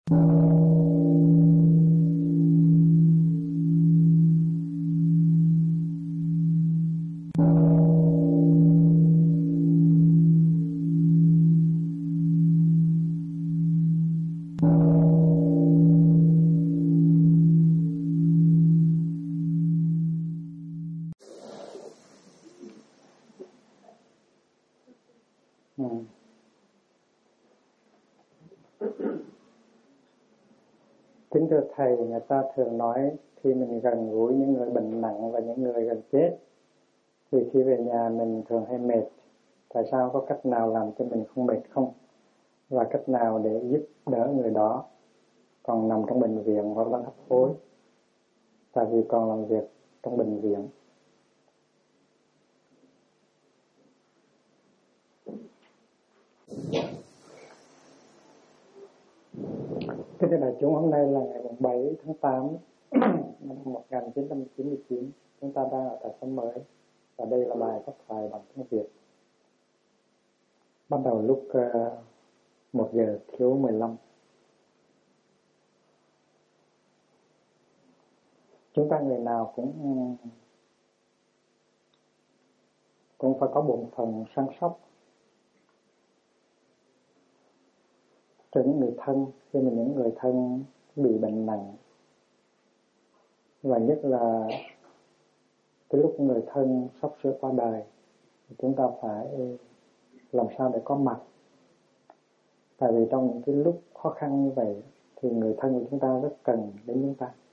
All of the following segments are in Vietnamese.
Kính thưa Thầy, người ta thường nói khi mình gần gũi những người bệnh nặng và những người gần chết thì khi về nhà mình thường hay mệt. Tại sao, có cách nào làm cho mình không mệt không? Và cách nào để giúp đỡ người đó còn nằm trong bệnh viện hoặc đang hấp hối tại vì còn làm việc trong bệnh viện? Kính thưa đại chúng, hôm nay là ngày 7 tháng 8 năm 1999. Chúng ta đang ở tại Sống Mới và đây là bài phát thoại bằng tiếng Việt. Bắt đầu lúc 1 giờ thiếu 15. Chúng ta người nào cũng phải có bổn phận săn sóc cho những người thân khi mà những người thân bị bệnh nặng, và nhất là cái lúc người thân sắp sửa qua đời chúng ta phải làm sao để có mặt. Tại vì trong những cái lúc khó khăn như vậy thì người thân của chúng ta rất cần đến chúng ta.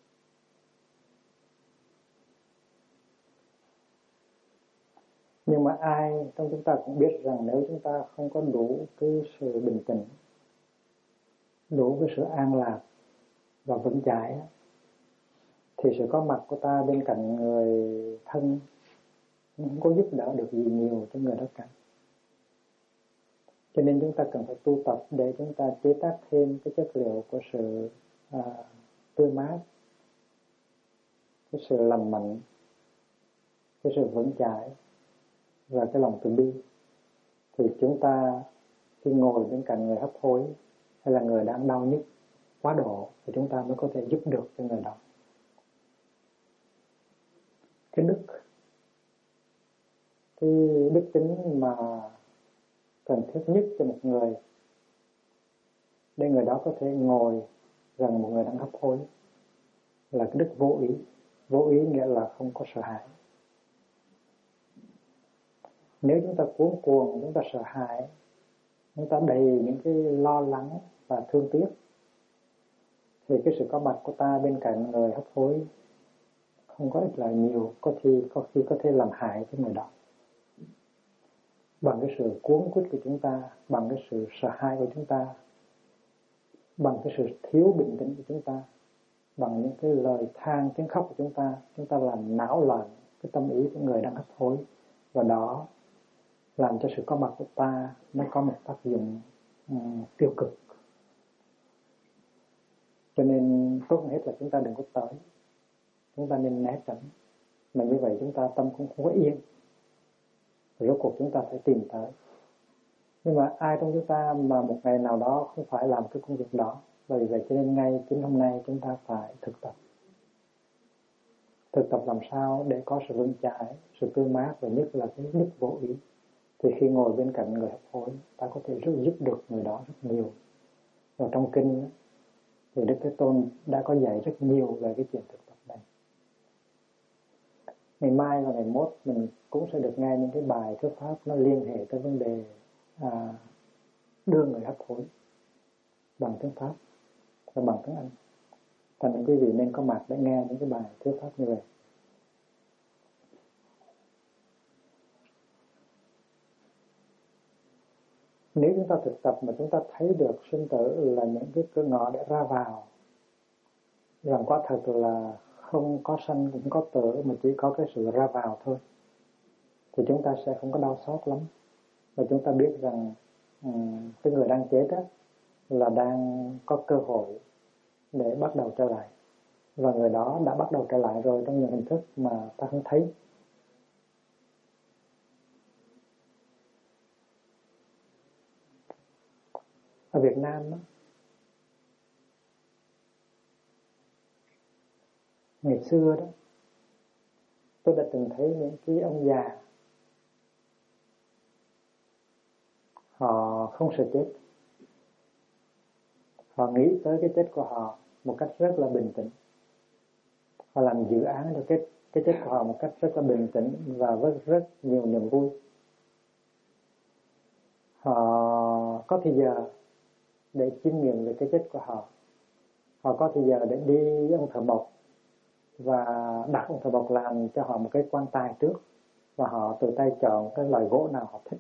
Nhưng mà ai trong chúng ta cũng biết rằng nếu chúng ta không có đủ cái sự bình tĩnh, đủ cái sự an lạc và vững chãi thì sự có mặt của ta bên cạnh người thân không có giúp đỡ được gì nhiều cho người đó cả. Cho nên chúng ta cần phải tu tập để chúng ta chế tác thêm cái chất liệu của sự tươi mát, cái sự lành mạnh, cái sự vững chãi và cái lòng từ bi. Thì chúng ta khi ngồi bên cạnh người hấp hối hay là người đang đau nhức quá độ thì chúng ta mới có thể giúp được cho người đó. Cái đức tính mà cần thiết nhất cho một người để người đó có thể ngồi gần một người đang hấp hối là cái đức vô ý. Vô ý nghĩa là không có sợ hãi. Nếu chúng ta cuống cuồng, chúng ta sợ hãi, chúng ta đầy những cái lo lắng và thương tiếc thì cái sự có mặt của ta bên cạnh người hấp hối không có ích lợi nhiều, có khi có thể làm hại cho người đó. Bằng cái sự cuống quýt của chúng ta, bằng cái sự sợ hãi của chúng ta, bằng cái sự thiếu bình tĩnh của chúng ta, bằng những cái lời than tiếng khóc của chúng ta làm náo loạn cái tâm ý của người đang hấp hối, và đó làm cho sự có mặt của ta nó có một tác dụng tiêu cực. Cho nên tốt hết là chúng ta đừng có tới, chúng ta nên né tránh. Mà như vậy chúng ta tâm cũng không có yên, rốt cuộc chúng ta phải tìm tới. Nhưng mà ai trong chúng ta mà một ngày nào đó không phải làm cái công việc đó, bởi vậy cho nên ngay chính hôm nay chúng ta phải thực tập làm sao để có sự vững chãi, sự tươi mát, và nhất là cái đức vô ý. Thì khi ngồi bên cạnh người hấp hối, ta có thể giúp được người đó rất nhiều. Và trong kinh thì Đức Thế Tôn đã có dạy rất nhiều về cái chuyện thực tập này. Ngày mai và ngày mốt mình cũng sẽ được nghe những cái bài thuyết pháp nó liên hệ tới vấn đề đưa người hấp hối bằng tiếng Pháp và bằng tiếng Anh. Thành nên quý vị nên có mặt để nghe những cái bài thuyết pháp như vậy. Nếu chúng ta thực tập mà chúng ta thấy được sinh tử là những cái cửa ngõ để ra vào, rằng quả thật là không có sanh cũng có tử, mà chỉ có cái sự ra vào thôi, thì chúng ta sẽ không có đau xót lắm. Và chúng ta biết rằng cái người đang chết đó là đang có cơ hội để bắt đầu trở lại, và người đó đã bắt đầu trở lại rồi trong những hình thức mà ta không thấy. Ở Việt Nam đó, Ngày xưa đó, tôi đã từng thấy những cái ông già họ không sợ chết, họ nghĩ tới cái chết của họ một cách rất là bình tĩnh, họ làm dự án cho cái chết của họ một cách rất là bình tĩnh và với rất nhiều niềm vui. Họ có thời giờ để chiêm nghiệm về cái chết của họ, họ có thời giờ để đi ông thợ mộc và đặt ông thợ mộc làm cho họ một cái quan tài trước, và họ tự tay chọn cái loại gỗ nào họ thích.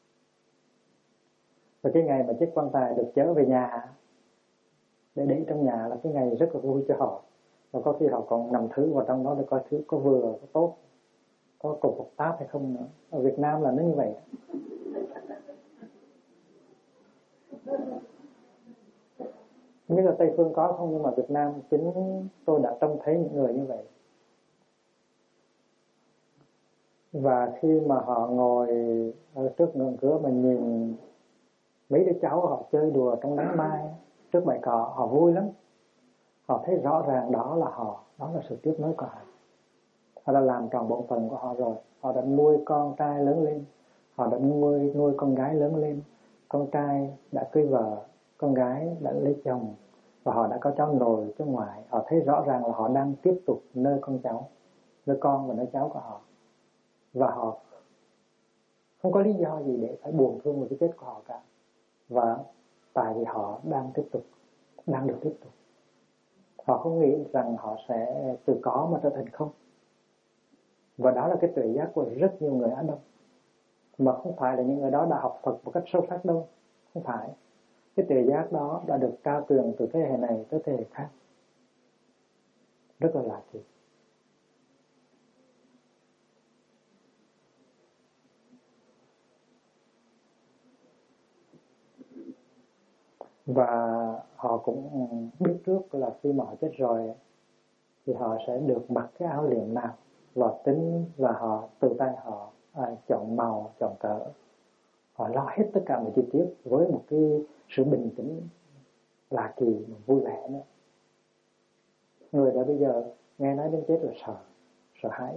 Và cái ngày mà chiếc quan tài được chở về nhà để để trong nhà là cái ngày rất là vui cho họ. Và có khi họ còn nằm thử vào trong đó để coi thứ có vừa, có tốt, có cục phục táp hay không nữa. Ở Việt Nam là nó như vậy. Không biết là Tây Phương có không, nhưng mà Việt Nam chính tôi đã trông thấy những người như vậy. Và khi mà họ ngồi ở trước ngưỡng cửa mà nhìn mấy đứa cháu họ chơi đùa trong nắng mai trước bãi cỏ, họ vui lắm. Họ thấy rõ ràng đó là họ, đó là sự tiếp nối của họ. Họ đã làm tròn bổn phận của họ rồi. Họ đã nuôi con trai lớn lên, họ đã nuôi con gái lớn lên. Con trai đã cưới vợ, con gái đã lấy chồng, và họ đã có cháu nội, cháu ngoại. Họ thấy rõ ràng là họ đang tiếp tục nơi con cháu, nơi con và nơi cháu của họ. Và họ không có lý do gì để phải buồn thương về cái chết của họ cả. Và tại vì họ đang tiếp tục, đang được tiếp tục. Họ không nghĩ rằng họ sẽ từ có mà trở thành không. Và đó là cái tuệ giác của rất nhiều người Á Đông. Mà không phải là những người đó đã học Phật một cách sâu sắc đâu. Không phải. Cái tuệ giác đó đã được trao truyền từ thế hệ này tới thế hệ khác. Rất là lạ kỳ. Và họ cũng biết trước là khi mà họ chết rồi thì họ sẽ được mặc cái áo liệm nào, và tính và họ tự tay họ chọn màu, chọn cỡ. Họ lo hết tất cả mọi chi tiết với một cái sự bình tĩnh lạ kỳ, vui vẻ nữa. Người đã bây giờ nghe nói đến chết là sợ hãi.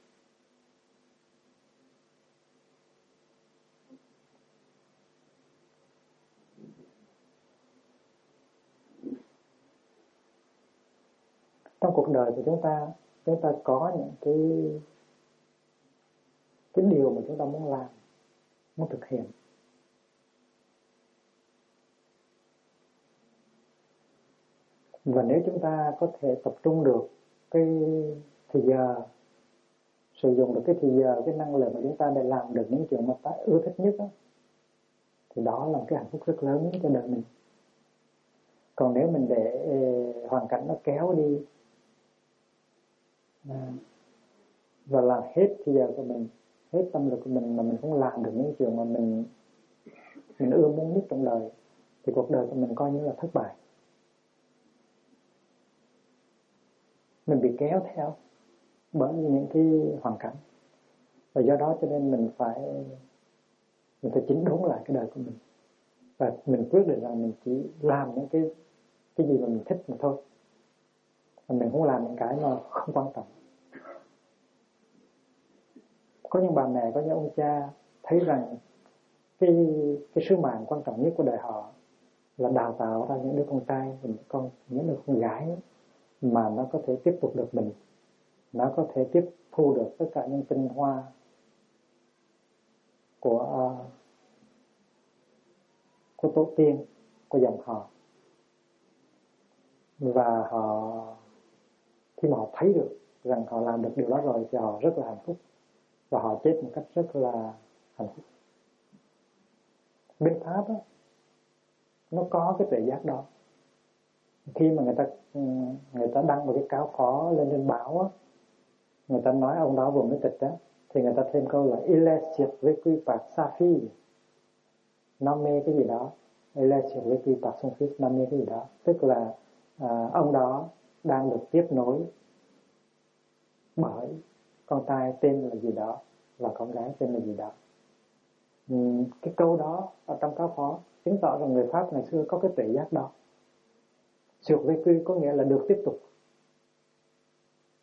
Trong cuộc đời của chúng ta có những cái điều mà chúng ta muốn làm, muốn thực hiện. Và nếu chúng ta có thể tập trung được cái thời giờ, sử dụng được cái thời giờ, cái năng lượng của chúng ta để làm được những chuyện mà ta ưa thích nhất đó, thì đó là một cái hạnh phúc rất lớn cho đời mình. Còn nếu mình để hoàn cảnh nó kéo đi và làm hết thời giờ của mình, hết tâm lực của mình mà mình không làm được những chuyện mà mình ưa muốn nhất trong đời, thì cuộc đời của mình coi như là thất bại. Mình bị kéo theo bởi những cái hoàn cảnh, và do đó cho nên mình phải chỉnh đốn lại cái đời của mình, và mình quyết định rằng mình chỉ làm những cái gì mà mình thích mà thôi, và mình không làm những cái mà không quan trọng. Có những bà mẹ, có những ông cha thấy rằng cái sứ mạng quan trọng nhất của đời họ là đào tạo ra những đứa con trai, những đứa con gái mà nó có thể tiếp tục được mình, nó có thể tiếp thu được tất cả những tinh hoa của tổ tiên, của dòng họ. Và khi mà họ thấy được rằng họ làm được điều đó rồi thì họ rất là hạnh phúc, và họ chết một cách rất là hạnh phúc. Bên Pháp đó, nó có cái tuệ giác đó. Khi mà người ta đăng một cái cáo phó lên trên báo á, người ta nói ông đó vừa mới tịch á, thì người ta thêm câu là il est survécu par sa fille, nó mê cái gì đó, il est survécu par son fils, nó mê cái gì đó, tức là ông đó đang được tiếp nối bởi con trai tên là gì đó và con gái tên là gì đó. Cái câu đó ở trong cáo phó chứng tỏ rằng người Pháp ngày xưa có cái tuệ giác đó. Survécu có nghĩa là được tiếp tục.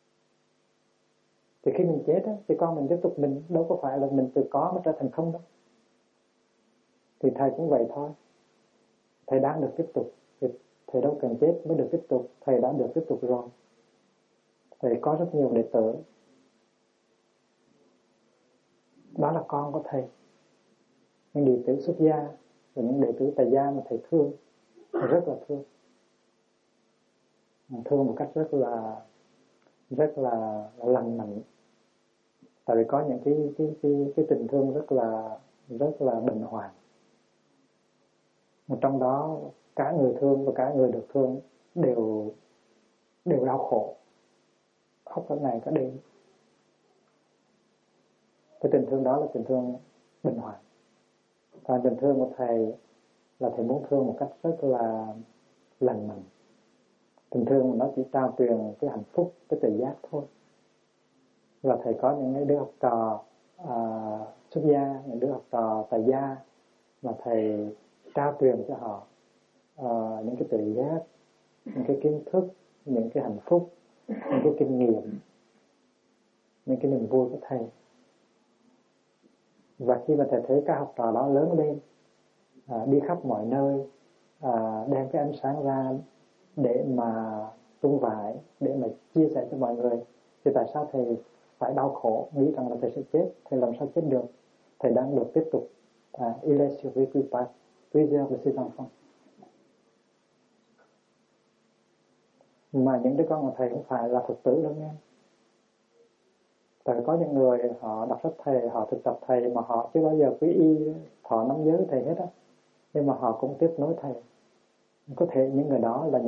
Thì khi mình chết á, thì con mình tiếp tục, mình đâu có phải là mình từ có mà trở thành không đâu. Thì thầy cũng vậy thôi, thầy đang được tiếp tục, thì thầy đâu cần chết mới được tiếp tục, thầy đã được tiếp tục rồi. Thầy có rất nhiều đệ tử, đó là con của thầy, những đệ tử xuất gia và những đệ tử tại gia mà thầy thương, thầy rất là thương một cách rất là lành mạnh. Tại vì có những cái tình thương rất là bình hòa. Mà trong đó cả người thương và cả người được thương đều đau khổ, khóc cả ngày cả đêm. Cái tình thương đó là tình thương bình hòa. Còn tình thương của thầy là thầy muốn thương một cách rất là lành mạnh. Tình thương nó chỉ trao truyền cái hạnh phúc, cái tự giác thôi. Và thầy có những đứa học trò xuất gia, những đứa học trò tại gia mà thầy trao truyền cho họ những cái tự giác, những cái kiến thức, những cái hạnh phúc, những cái kinh nghiệm, những cái niềm vui của thầy. Và khi mà thầy thấy các học trò đó lớn lên, đi khắp mọi nơi, đem cái ánh sáng ra để mà tung vải, để mà chia sẻ cho mọi người, thì tại sao thầy phải đau khổ, nghĩ rằng là thầy sẽ chết? Thầy làm sao chết được? Thầy đang được tiếp tục il est survécu par plusieurs de ses enfants. Mà những đứa con của thầy không phải là Phật tử đâu nha. Tại có những người họ đọc sách thầy, họ thực tập thầy mà họ chưa bao giờ quý y thọ nắm giới thầy hết á, nhưng mà họ cũng tiếp nối thầy. Có thể những người đó là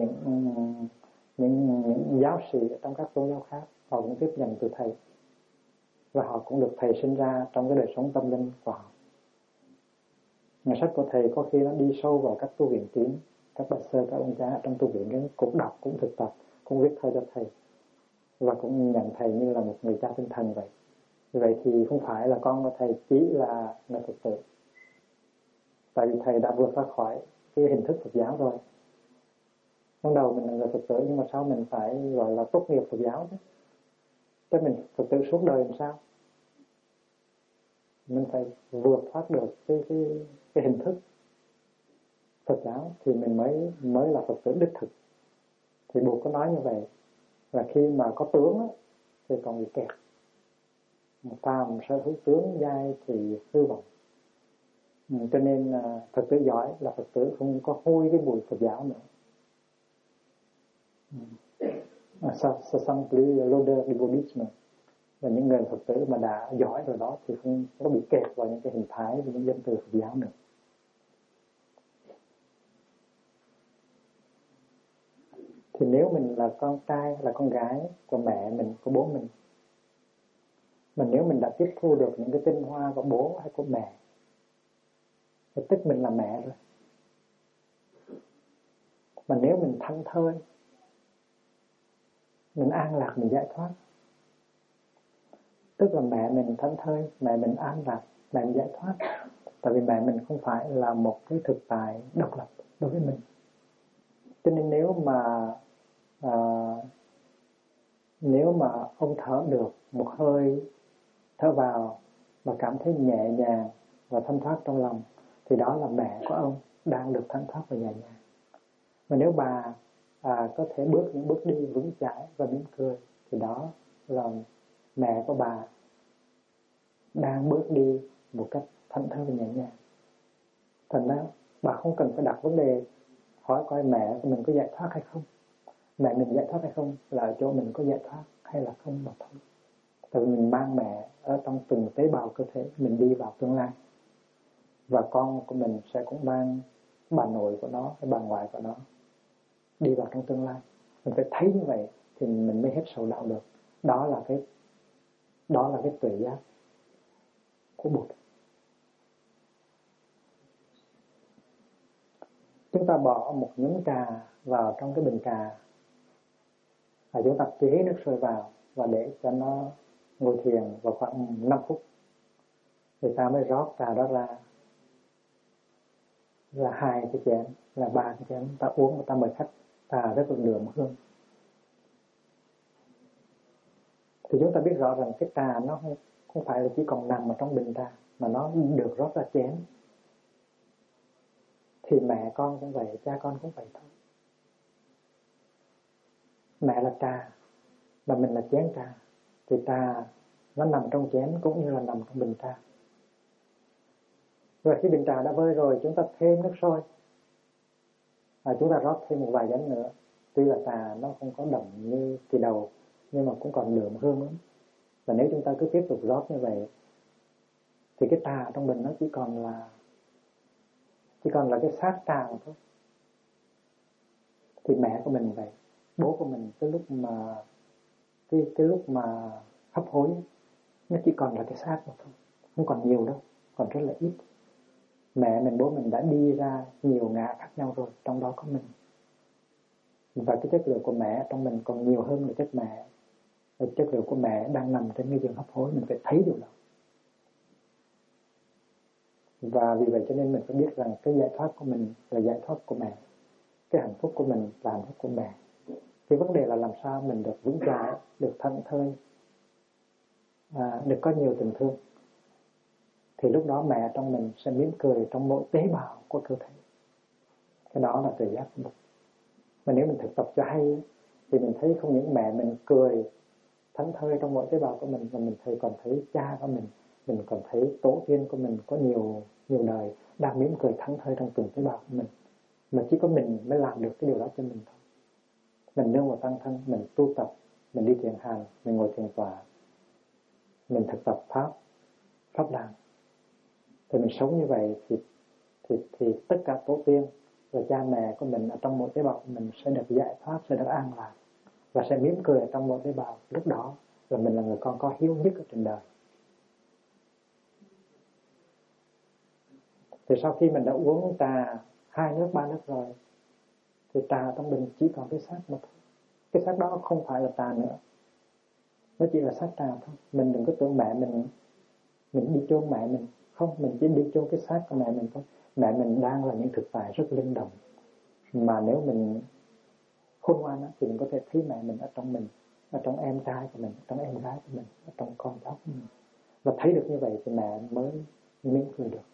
những giáo sĩ trong các tôn giáo khác, họ cũng tiếp nhận từ thầy và họ cũng được thầy sinh ra trong cái đời sống tâm linh của họ. Nhà sách của thầy có khi nó đi sâu vào các tu viện kín, các bậc sơ, các ông cha trong tu viện cũng đọc, cũng thực tập, cũng viết thơ cho thầy và cũng nhận thầy như là một người cha tinh thần vậy. Vậy thì không phải là con của thầy chỉ là người Phật tử, tại vì thầy đã vượt ra khỏi cái hình thức Phật giáo rồi. Ban đầu mình là người Phật tử, nhưng mà sau mình phải gọi là tốt nghiệp Phật giáo chứ. Thế mình Phật tử suốt đời làm sao? Mình phải vượt thoát được cái hình thức Phật giáo thì mình mới là Phật tử đích thực. Thì Buddha có nói như vậy. Và khi mà có tướng á, thì còn bị kẹt. Phàm sở hữu tướng giai thì hư vọng. Cho nên Phật tử giỏi là Phật tử không có hôi cái mùi Phật giáo nữa. Ça sent plus l'odeur du bouddhisme. Và những người Phật tử mà đã giỏi rồi đó thì không có bị kẹt vào những cái hình thái và những danh từ Phật giáo nữa. Thì nếu mình là con trai, là con gái của mẹ mình, của bố mình, mà nếu mình đã tiếp thu được những cái tinh hoa của bố hay của mẹ, thì tức mình là mẹ rồi. Mà nếu mình thanh thơi, mình an lạc, mình giải thoát, tức là mẹ mình thanh thơi, mẹ mình an lạc, mẹ mình giải thoát. Tại vì mẹ mình không phải là một cái thực tại độc lập đối với mình. Cho nên nếu mà ông thở được một hơi thở vào và cảm thấy nhẹ nhàng và thanh thoát trong lòng, thì đó là mẹ của ông đang được thanh thoát và nhẹ nhàng. Mà nếu bà có thể bước những bước đi vững chãi và mỉm cười, thì đó là mẹ của bà đang bước đi một cách thanh thơi và nhẹ nhàng. Thành ra bà không cần phải đặt vấn đề hỏi coi mẹ của mình có giải thoát hay không, mẹ mình giải thoát hay không, là ở chỗ mình có giải thoát hay là không mà thôi. Tại vì mình mang mẹ ở trong từng tế bào cơ thể mình đi vào tương lai, và con của mình sẽ cũng mang bà nội của nó hay bà ngoại của nó đi vào trong tương lai. Mình phải thấy như vậy thì mình mới hết sầu đạo được. Đó là cái tuệ giác của Bụt. Chúng ta bỏ một nhúng trà vào trong cái bình trà, chúng ta chế nước sôi vào và để cho nó ngồi thiền vào khoảng 5 phút, thì ta mới rót trà đó ra, là 2 cái chén, là 3 cái chén, ta uống và ta mời khách, trà rất là đượm hương. thì chúng ta biết rõ rằng cái trà nó không phải là chỉ còn nằm ở trong bình trà, mà nó được rót ra chén. Thì mẹ con cũng vậy, cha con cũng vậy thôi. Mẹ là trà và mình là chén trà, thì trà nó nằm trong chén cũng như là nằm trong bình trà. Rồi khi bình trà đã vơi rồi, chúng ta thêm nước sôi, chúng ta rót thêm một vài chén nữa. Tuy là trà nó không có đậm như kỳ đầu, nhưng mà cũng còn đượm hương lắm. Và nếu chúng ta cứ tiếp tục rót như vậy, thì cái trà trong bình nó chỉ còn là cái xác trà thôi. Thì mẹ của mình vậy, bố của mình cái lúc mà hấp hối, nó chỉ còn là cái xác mà thôi, không còn nhiều đâu, còn rất là ít. Mẹ mình, bố mình đã đi ra nhiều ngã khác nhau rồi, trong đó có mình. Và cái chất liệu của mẹ trong mình còn nhiều hơn là chất mẹ. Và chất liệu của mẹ đang nằm trên cái giường hấp hối, mình phải thấy điều đó. Và vì vậy cho nên mình phải biết rằng cái giải thoát của mình là giải thoát của mẹ, cái hạnh phúc của mình là hạnh phúc của mẹ. Cái vấn đề là làm sao mình được vững chãi, được thảnh thơi, được có nhiều tình thương. Thì lúc đó mẹ trong mình sẽ mỉm cười trong mỗi tế bào của cơ thể. Cái đó là tự giác của mình. Mà nếu mình thực tập cho hay thì mình thấy không những mẹ mình cười thảnh thơi trong mỗi tế bào của mình, mà mình còn thấy cha của mình còn thấy tổ tiên của mình có nhiều đời đang mỉm cười thảnh thơi trong từng tế bào của mình. Mà chỉ có mình mới làm được cái điều đó cho mình thôi. Mình nương vào tăng thân, mình tu tập, mình đi thiền hành, mình ngồi thiền tọa, mình thực tập pháp đàn. Thì mình sống như vậy thì tất cả tổ tiên và cha mẹ của mình ở trong mỗi tế bào của mình sẽ được giải thoát, sẽ được an lạc và sẽ mỉm cười ở trong mỗi tế bào. Lúc đó là mình là người con có hiếu nhất ở trên đời. Thì sau khi mình đã uống trà 2 nước 3 nước rồi, thì trà trong bình chỉ còn cái xác mà thôi. Cái xác đó không phải là trà nữa, nó chỉ là xác trà thôi. Mình đừng có tưởng mẹ mình đi chôn mẹ mình. Không, mình chỉ đi chôn cái xác của mẹ mình thôi. Mẹ mình đang là những thực tại rất linh động, mà nếu mình khôn ngoan thì mình có thể thấy mẹ mình ở trong mình, ở trong em trai của mình, ở trong em gái của mình, ở trong con cháu của mình. Và thấy được như vậy thì mẹ mới mỉm cười được.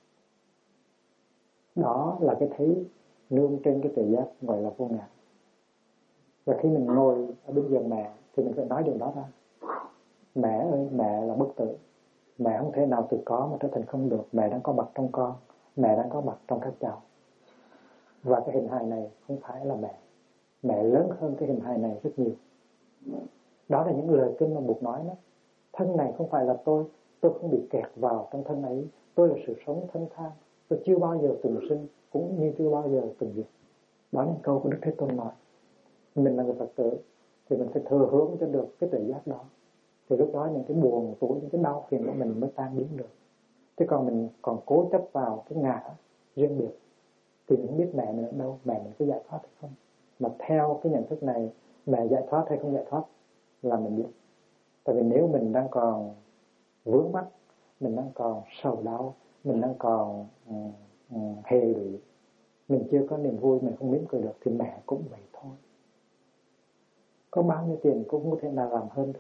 Đó là cái thấy nương trên cái tự giác gọi là vô ngã. Và khi mình ngồi ở bên giường mẹ thì mình phải nói điều đó ra. Mẹ ơi, mẹ là bất tử. Mẹ không thể nào từ có mà trở thành không được. Mẹ đang có mặt trong con, mẹ đang có mặt trong các cháu. Và cái hình hài này không phải là mẹ. Mẹ lớn hơn cái hình hài này rất nhiều. Đó là những lời kinh mà Bụt nói đó. Thân này không phải là tôi không bị kẹt vào trong thân ấy. Tôi là sự sống thanh thang. Tôi chưa bao giờ từng sinh, cũng như chưa bao giờ từng diệt. Đó là câu của Đức Thế Tôn nói. Mình là người Phật tử thì mình phải thừa hưởng cho được cái tự giác đó. Thì lúc đó những cái buồn tuổi, những cái đau phiền của mình mới tan biến được. Chứ còn mình còn cố chấp vào cái ngã riêng biệt thì mình không biết mẹ mình ở đâu, mẹ mình có giải thoát hay không. Mà theo cái nhận thức này, mẹ giải thoát hay không giải thoát là mình biết. Tại vì nếu mình đang còn vướng mắc, mình đang còn sầu đau, mình đang còn hệ lụy, mình chưa có niềm vui, mình không mỉm cười được, thì mẹ cũng vậy thôi. Có bao nhiêu tiền cũng không có thể nào làm hơn được.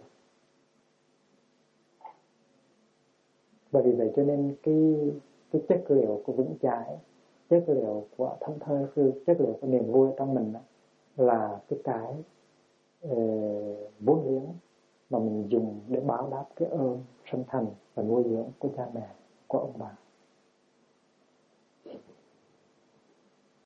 Và vì vậy cho nên cái chất liệu của vững chãi, chất liệu của thảnh thơi, chất liệu của niềm vui trong mình đó, là cái vốn liếng mà mình dùng để báo đáp cái ơn sinh thành và nuôi dưỡng của cha mẹ, của ông bà.